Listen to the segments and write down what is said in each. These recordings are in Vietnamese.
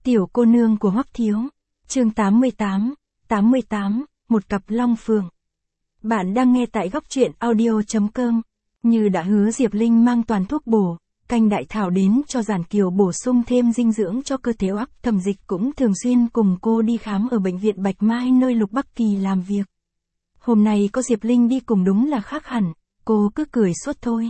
Tiểu cô nương của Hoắc Thiếu. Chương 88, một cặp long phượng. Bạn đang nghe tại góc truyện audio.com. Như đã hứa, Diệp Linh mang toàn thuốc bổ, canh đại thảo đến cho Giản Kiều bổ sung thêm dinh dưỡng cho cơ thể. Hoắc Thẩm Dịch cũng thường xuyên cùng cô đi khám ở bệnh viện Bạch Mai nơi Lục Bắc Kỳ làm việc. Hôm nay có Diệp Linh đi cùng đúng là khác hẳn, cô cứ cười suốt thôi.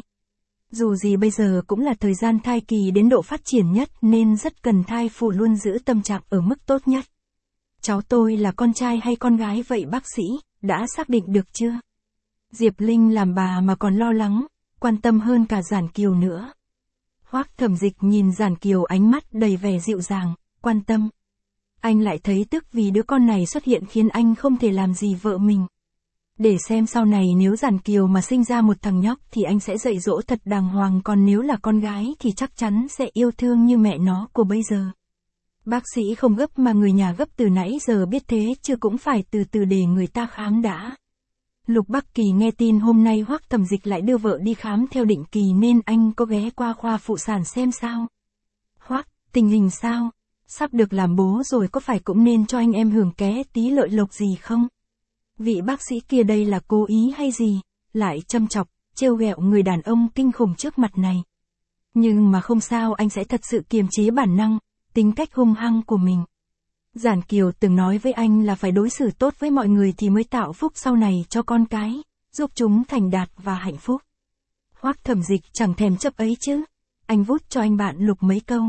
Dù gì bây giờ cũng là thời gian thai kỳ đến độ phát triển nhất nên rất cần thai phụ luôn giữ tâm trạng ở mức tốt nhất. Cháu tôi là con trai hay con gái vậy bác sĩ, đã xác định được chưa? Diệp Linh làm bà mà còn lo lắng, quan tâm hơn cả Giản Kiều nữa. Hoắc Thẩm Dịch nhìn Giản Kiều ánh mắt đầy vẻ dịu dàng, quan tâm. Anh lại thấy tức vì đứa con này xuất hiện khiến anh không thể làm gì vợ mình. Để xem sau này nếu Giản Kiều mà sinh ra một thằng nhóc thì anh sẽ dạy dỗ thật đàng hoàng, còn nếu là con gái thì chắc chắn sẽ yêu thương như mẹ nó của bây giờ. Bác sĩ không gấp mà người nhà gấp từ nãy giờ biết thế chứ cũng phải từ từ để người ta khám đã. Lục Bắc Kỳ nghe tin hôm nay Hoắc Thẩm Dịch lại đưa vợ đi khám theo định kỳ nên anh có ghé qua khoa phụ sản xem sao. Hoắc, tình hình sao? Sắp được làm bố rồi, có phải cũng nên cho anh em hưởng ké tí lợi lộc gì không? Vị bác sĩ kia đây là cố ý hay gì, lại châm chọc, trêu ghẹo người đàn ông kinh khủng trước mặt này. Nhưng mà không sao, anh sẽ thật sự kiềm chế bản năng, tính cách hung hăng của mình. Giản Kiều từng nói với anh là phải đối xử tốt với mọi người thì mới tạo phúc sau này cho con cái, giúp chúng thành đạt và hạnh phúc. Hoắc Thẩm Dịch chẳng thèm chấp ấy chứ, anh vút cho anh bạn Lục mấy câu.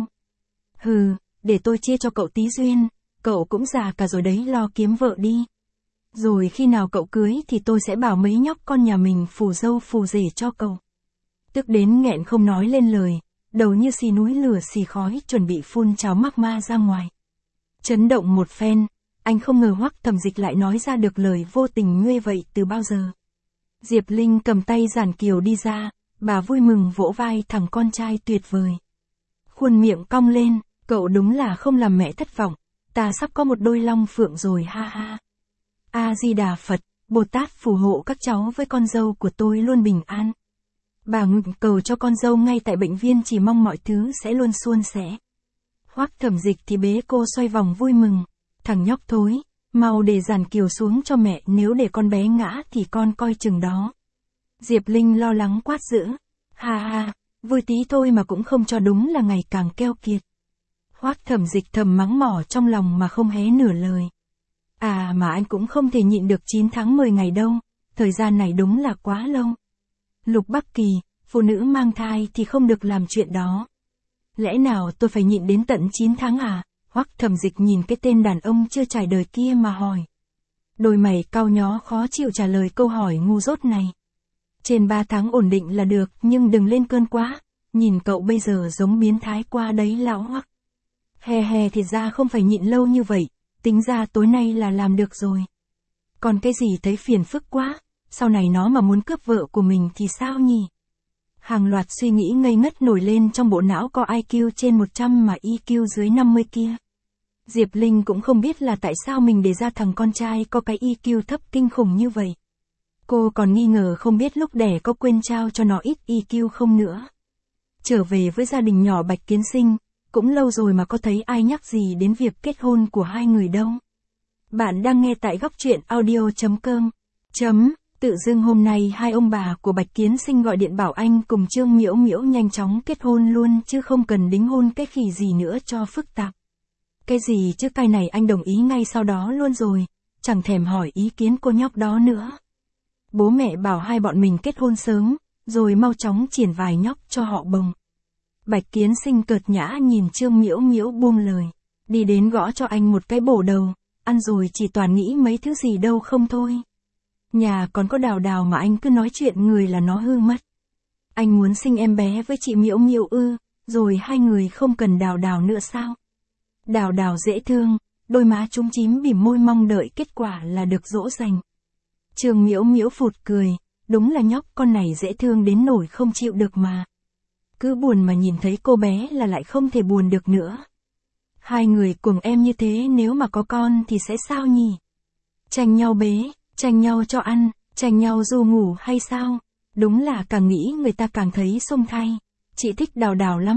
Hừ, để tôi chia cho cậu tí duyên, cậu cũng già cả rồi đấy, lo kiếm vợ đi. Rồi khi nào cậu cưới thì tôi sẽ bảo mấy nhóc con nhà mình phù dâu phù rể cho cậu. Tức đến nghẹn không nói lên lời, đầu như xì núi lửa xì khói chuẩn bị phun cháo mắc ma ra ngoài. Chấn động một phen, anh không ngờ Hoắc Thẩm Dịch lại nói ra được lời vô tình như vậy từ bao giờ. Diệp Linh cầm tay Giản Kiều đi ra, bà vui mừng vỗ vai thằng con trai tuyệt vời. Khuôn miệng cong lên, cậu đúng là không làm mẹ thất vọng, ta sắp có một đôi long phượng rồi ha ha. A-di-đà Phật, Bồ Tát phù hộ các cháu với con dâu của tôi luôn bình an. Bà nguyện cầu cho con dâu ngay tại bệnh viện, chỉ mong mọi thứ sẽ luôn suôn sẻ. Hoắc Thẩm Dịch thì bế cô xoay vòng vui mừng. Thằng nhóc thối, mau để Giản Kiều xuống cho mẹ, nếu để con bé ngã thì con coi chừng đó. Diệp Linh lo lắng quát dữ. Ha ha, vui tí thôi mà cũng không cho, đúng là ngày càng keo kiệt. Hoắc Thẩm Dịch thầm mắng mỏ trong lòng mà không hé nửa lời. À mà anh cũng không thể nhịn được 9 tháng 10 ngày đâu, thời gian này đúng là quá lâu. Lục Bắc Kỳ, phụ nữ mang thai thì không được làm chuyện đó. Lẽ nào tôi phải nhịn đến tận 9 tháng à? Hoắc Thẩm Dịch nhìn cái tên đàn ông chưa trải đời kia mà hỏi. Đôi mày cau nhó khó chịu trả lời câu hỏi ngu dốt này. Trên 3 tháng ổn định là được, nhưng đừng lên cơn quá, nhìn cậu bây giờ giống biến thái qua đấy lão Hoắc. Hè thì ra không phải nhịn lâu như vậy, tính ra tối nay là làm được rồi. Còn cái gì thấy phiền phức quá, sau này nó mà muốn cướp vợ của mình thì sao nhỉ? Hàng loạt suy nghĩ ngây ngất nổi lên trong bộ não có IQ trên 100 mà EQ dưới 50 kia. Diệp Linh cũng không biết là tại sao mình để ra thằng con trai có cái EQ thấp kinh khủng như vậy. Cô còn nghi ngờ không biết lúc đẻ có quên trao cho nó ít EQ không nữa. Trở về với gia đình nhỏ Bạch Kiến Sinh, cũng lâu rồi mà có thấy ai nhắc gì đến việc kết hôn của hai người đâu. Bạn đang nghe tại góc truyện audio.com. Tự dưng hôm nay hai ông bà của Bạch Kiến Sinh gọi điện bảo anh cùng Trương Miễu Miễu nhanh chóng kết hôn luôn chứ không cần đính hôn cái khỉ gì nữa cho phức tạp. Cái gì chứ, cái này anh đồng ý ngay sau đó luôn rồi, chẳng thèm hỏi ý kiến cô nhóc đó nữa. Bố mẹ bảo hai bọn mình kết hôn sớm, rồi mau chóng triển vài nhóc cho họ bồng. Bạch Kiến Sinh cợt nhã nhìn Trương Miễu Miễu buông lời, đi đến gõ cho anh một cái bổ đầu, ăn rồi chỉ toàn nghĩ mấy thứ gì đâu không thôi. Nhà còn có Đào Đào mà anh cứ nói chuyện người là nó hư mất. Anh muốn sinh em bé với chị Miễu Miễu ư, rồi hai người không cần Đào Đào nữa sao? Đào Đào dễ thương, đôi má chúm chím bỉm môi mong đợi kết quả là được dỗ dành. Trương Miễu Miễu phụt cười, đúng là nhóc con này dễ thương đến nỗi không chịu được mà. Cứ buồn mà nhìn thấy cô bé là lại không thể buồn được nữa. Hai người cùng em như thế nếu mà có con thì sẽ sao nhỉ? Tranh nhau bế, tranh nhau cho ăn, tranh nhau ru ngủ hay sao? Đúng là càng nghĩ người ta càng thấy xông thay. Chị thích Đào Đào lắm,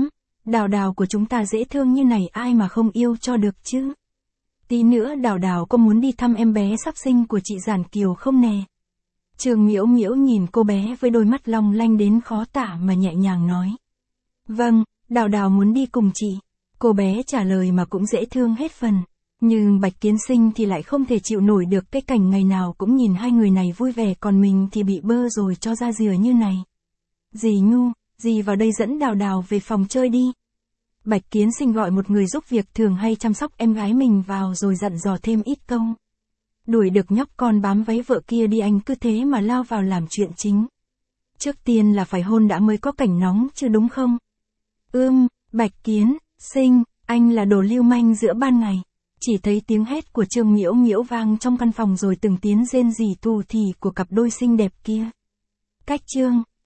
Đào đào của chúng ta dễ thương như này ai mà không yêu cho được chứ. Tí nữa đào đào có muốn đi thăm em bé sắp sinh của chị Giản Kiều không nè? Trương Miễu Miễu nhìn cô bé với đôi mắt long lanh đến khó tả mà nhẹ nhàng nói. Vâng, đào đào muốn đi cùng chị. Cô bé trả lời mà cũng dễ thương hết phần. Nhưng Bạch Kiến Sinh thì lại không thể chịu nổi được cái cảnh ngày nào cũng nhìn hai người này vui vẻ còn mình thì bị bơ rồi cho ra rìa như này. Dì Nhu, dì vào đây dẫn đào đào về phòng chơi đi. Bạch Kiến Sinh gọi một người giúp việc thường hay chăm sóc em gái mình vào rồi dặn dò thêm ít câu. Đuổi được nhóc con bám váy vợ kia đi anh cứ thế mà lao vào làm chuyện chính. Trước tiên là phải hôn đã mới có cảnh nóng chứ đúng không? Bạch Kiến Sinh, anh là đồ lưu manh giữa ban ngày. Chỉ thấy tiếng hét của Trương Miễu Miễu vang trong căn phòng rồi từng tiếng rên rỉ tù thì của cặp đôi xinh đẹp kia. Cách chương